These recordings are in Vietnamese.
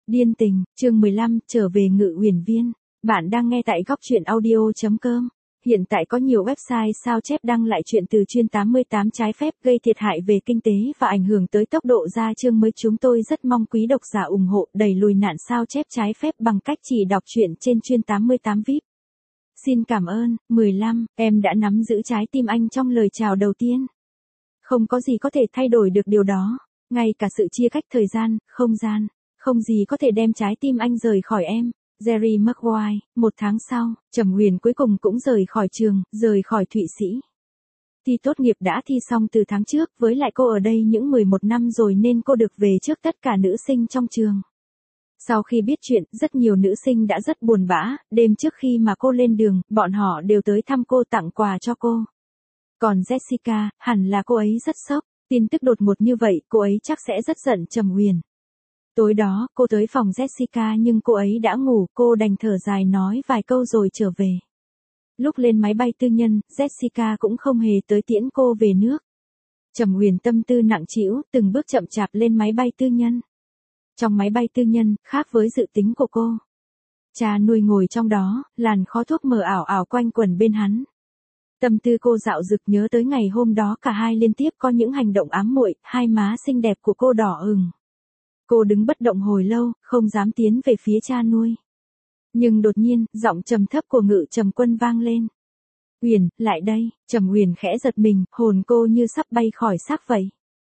Điên tình, chương 15, trở về Ngự Uyển Viên. Bạn đang nghe tại góc audio.com. Hiện tại có nhiều website sao chép đăng lại chuyện từ chuyên 88 trái phép gây thiệt hại về kinh tế và ảnh hưởng tới tốc độ ra chương mới. Chúng tôi rất mong quý độc giả ủng hộ đẩy lùi nạn sao chép trái phép bằng cách chỉ đọc truyện trên chuyên 88 VIP. Xin cảm ơn. 15. Em đã nắm giữ trái tim anh trong lời chào đầu tiên. Không có gì có thể thay đổi được điều đó. Ngay cả sự chia cách thời gian, không gian. Không gì có thể đem trái tim anh rời khỏi em. Jerry Maguire. 1 tháng sau, Trầm Huyền cuối cùng cũng rời khỏi trường, rời khỏi Thụy Sĩ. Thi tốt nghiệp đã thi xong từ tháng trước, với lại cô ở đây những 11 năm rồi nên cô được về trước tất cả nữ sinh trong trường. Sau khi biết chuyện, rất nhiều nữ sinh đã rất buồn bã, đêm trước khi mà cô lên đường, bọn họ đều tới thăm cô tặng quà cho cô. Còn Jessica, hẳn là cô ấy rất sốc, tin tức đột ngột như vậy, cô ấy chắc sẽ rất giận Trầm Huyền. Tối đó, cô tới phòng Jessica nhưng cô ấy đã ngủ, cô đành thở dài nói vài câu rồi trở về. Lúc lên máy bay tư nhân, Jessica cũng không hề tới tiễn cô về nước. Trầm Huyền tâm tư nặng trĩu, từng bước chậm chạp lên máy bay tư nhân. Trong máy bay tư nhân, khác với dự tính của cô. Cha nuôi ngồi trong đó, làn khói thuốc mờ ảo ảo quanh quẩn bên hắn. Tâm tư cô dạo dực nhớ tới ngày hôm đó cả hai liên tiếp có những hành động ám muội, hai má xinh đẹp của cô đỏ ửng. Cô đứng bất động hồi lâu, không dám tiến về phía cha nuôi. Nhưng đột nhiên, giọng trầm thấp của Ngự Trầm Quân vang lên. Huyền, lại đây. Trầm Huyền khẽ giật mình, hồn cô như sắp bay khỏi xác vậy.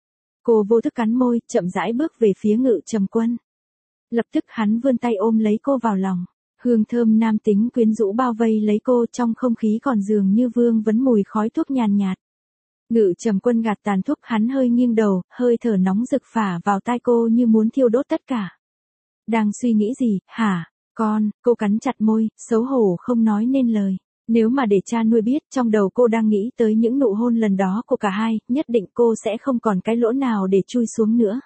Cô vô thức cắn môi, chậm rãi bước về phía Ngự Trầm Quân. Lập tức hắn vươn tay ôm lấy cô vào lòng. Hương thơm nam tính quyến rũ bao vây lấy cô, trong không khí còn dường như vương vấn mùi khói thuốc nhàn nhạt. Ngự Trầm Quân gạt tàn thuốc, hắn hơi nghiêng đầu, hơi thở nóng rực phả vào tai cô như muốn thiêu đốt tất cả. Đang suy nghĩ gì, hả? Cô cắn chặt môi, xấu hổ không nói nên lời. Nếu mà để cha nuôi biết, trong đầu cô đang nghĩ tới những nụ hôn lần đó của cả hai, nhất định cô sẽ không còn cái lỗ nào để chui xuống nữa.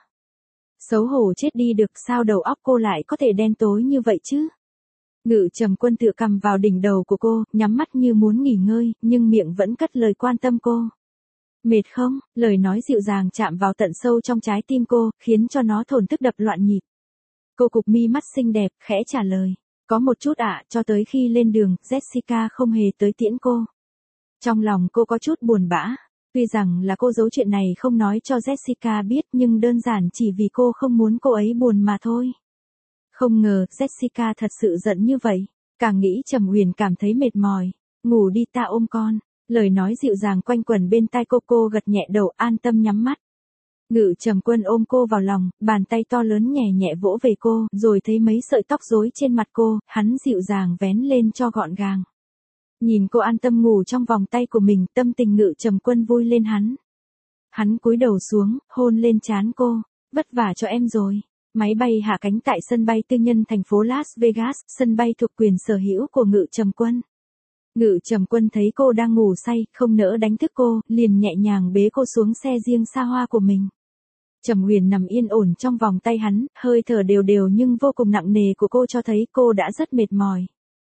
Xấu hổ chết đi được, sao đầu óc cô lại có thể đen tối như vậy chứ? Ngự Trầm Quân tựa cằm vào đỉnh đầu của cô, nhắm mắt như muốn nghỉ ngơi, nhưng miệng vẫn cất lời quan tâm cô. Mệt không? Lời nói dịu dàng chạm vào tận sâu trong trái tim cô, khiến cho nó thổn thức đập loạn nhịp. Cô cụp mi mắt xinh đẹp, khẽ trả lời. Có một chút ạ, cho tới khi lên đường, Jessica không hề tới tiễn cô. Trong lòng cô có chút buồn bã. Tuy rằng là cô giấu chuyện này không nói cho Jessica biết, nhưng đơn giản chỉ vì cô không muốn cô ấy buồn mà thôi. Không ngờ, Jessica thật sự giận như vậy. Càng nghĩ Trầm Huyền cảm thấy mệt mỏi. Ngủ đi, ta ôm con. Lời nói dịu dàng quanh quẩn bên tai cô gật nhẹ đầu, an tâm nhắm mắt. Ngự Trầm Quân ôm cô vào lòng, bàn tay to lớn nhẹ nhẹ vỗ về cô, rồi thấy mấy sợi tóc rối trên mặt cô, hắn dịu dàng vén lên cho gọn gàng. Nhìn cô an tâm ngủ trong vòng tay của mình, tâm tình Ngự Trầm Quân vui lên hắn. Hắn cúi đầu xuống, hôn lên trán cô, vất vả cho em rồi. Máy bay hạ cánh tại sân bay tư nhân thành phố Las Vegas, sân bay thuộc quyền sở hữu của Ngự Trầm Quân. Ngự Trầm Quân thấy cô đang ngủ say, không nỡ đánh thức cô, liền nhẹ nhàng bế cô xuống xe riêng xa hoa của mình. Trầm Huyền nằm yên ổn trong vòng tay hắn, hơi thở đều đều nhưng vô cùng nặng nề của cô cho thấy cô đã rất mệt mỏi.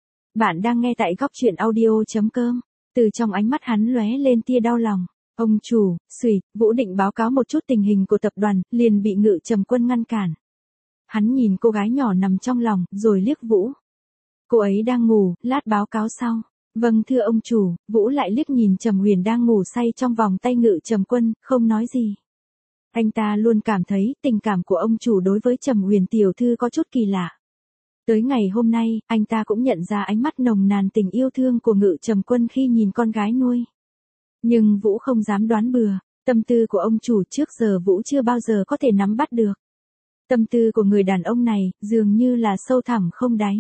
Bạn đang nghe tại góc audio.com. Từ trong ánh mắt hắn lóe lên tia đau lòng. Ông chủ, Vũ định báo cáo một chút tình hình của tập đoàn, liền bị Ngự Trầm Quân ngăn cản. Hắn nhìn cô gái nhỏ nằm trong lòng, rồi liếc Vũ. Cô ấy đang ngủ, lát báo cáo sau. Vâng thưa ông chủ. Vũ lại liếc nhìn Trầm Huyền đang ngủ say trong vòng tay Ngự Trầm Quân, không nói gì. Anh ta luôn cảm thấy tình cảm của ông chủ đối với Trầm Huyền tiểu thư có chút kỳ lạ. Tới ngày hôm nay, anh ta cũng nhận ra ánh mắt nồng nàn tình yêu thương của Ngự Trầm Quân khi nhìn con gái nuôi. Nhưng Vũ không dám đoán bừa, tâm tư của ông chủ trước giờ Vũ chưa bao giờ có thể nắm bắt được. Tâm tư của người đàn ông này, dường như là sâu thẳm không đáy.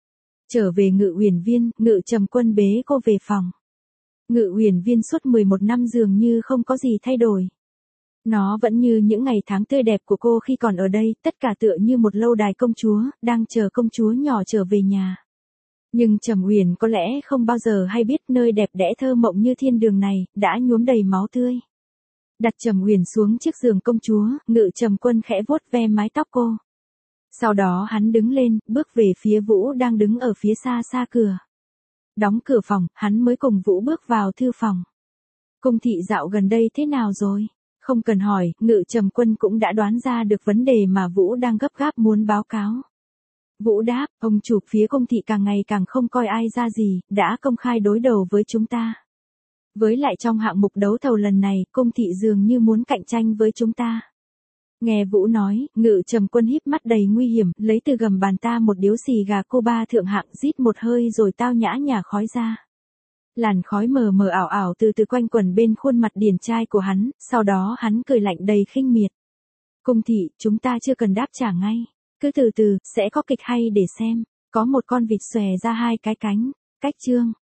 Trở về Ngự Uyển Viên, Ngự Trầm Quân bế cô về phòng. Ngự Uyển Viên suốt 11 năm dường như không có gì thay đổi. Nó vẫn như những ngày tháng tươi đẹp của cô khi còn ở đây, tất cả tựa như một lâu đài công chúa, đang chờ công chúa nhỏ trở về nhà. Nhưng Trầm Huyền có lẽ không bao giờ hay biết nơi đẹp đẽ thơ mộng như thiên đường này, đã nhuốm đầy máu tươi. Đặt Trầm Huyền xuống chiếc giường công chúa, Ngự Trầm Quân khẽ vuốt ve mái tóc cô. Sau đó hắn đứng lên, bước về phía Vũ đang đứng ở phía xa xa cửa. Đóng cửa phòng, hắn mới cùng Vũ bước vào thư phòng. Cung thị dạo gần đây thế nào rồi? Không cần hỏi, Ngự Trầm Quân cũng đã đoán ra được vấn đề mà Vũ đang gấp gáp muốn báo cáo. Vũ đáp, ông chủ phía công thị càng ngày càng không coi ai ra gì, đã công khai đối đầu với chúng ta. Với lại trong hạng mục đấu thầu lần này, công thị dường như muốn cạnh tranh với chúng ta. Nghe Vũ nói, Ngự Trầm Quân híp mắt đầy nguy hiểm, lấy từ gầm bàn ta một điếu xì gà cô ba thượng hạng, rít một hơi rồi tao nhã nhả khói ra. Làn khói mờ mờ ảo ảo từ từ quanh quẩn bên khuôn mặt điển trai của hắn, sau đó hắn cười lạnh đầy khinh miệt. Công thị, chúng ta chưa cần đáp trả ngay. Cứ từ từ, sẽ có kịch hay để xem. Có một con vịt xòe ra hai cái cánh. Cách chương.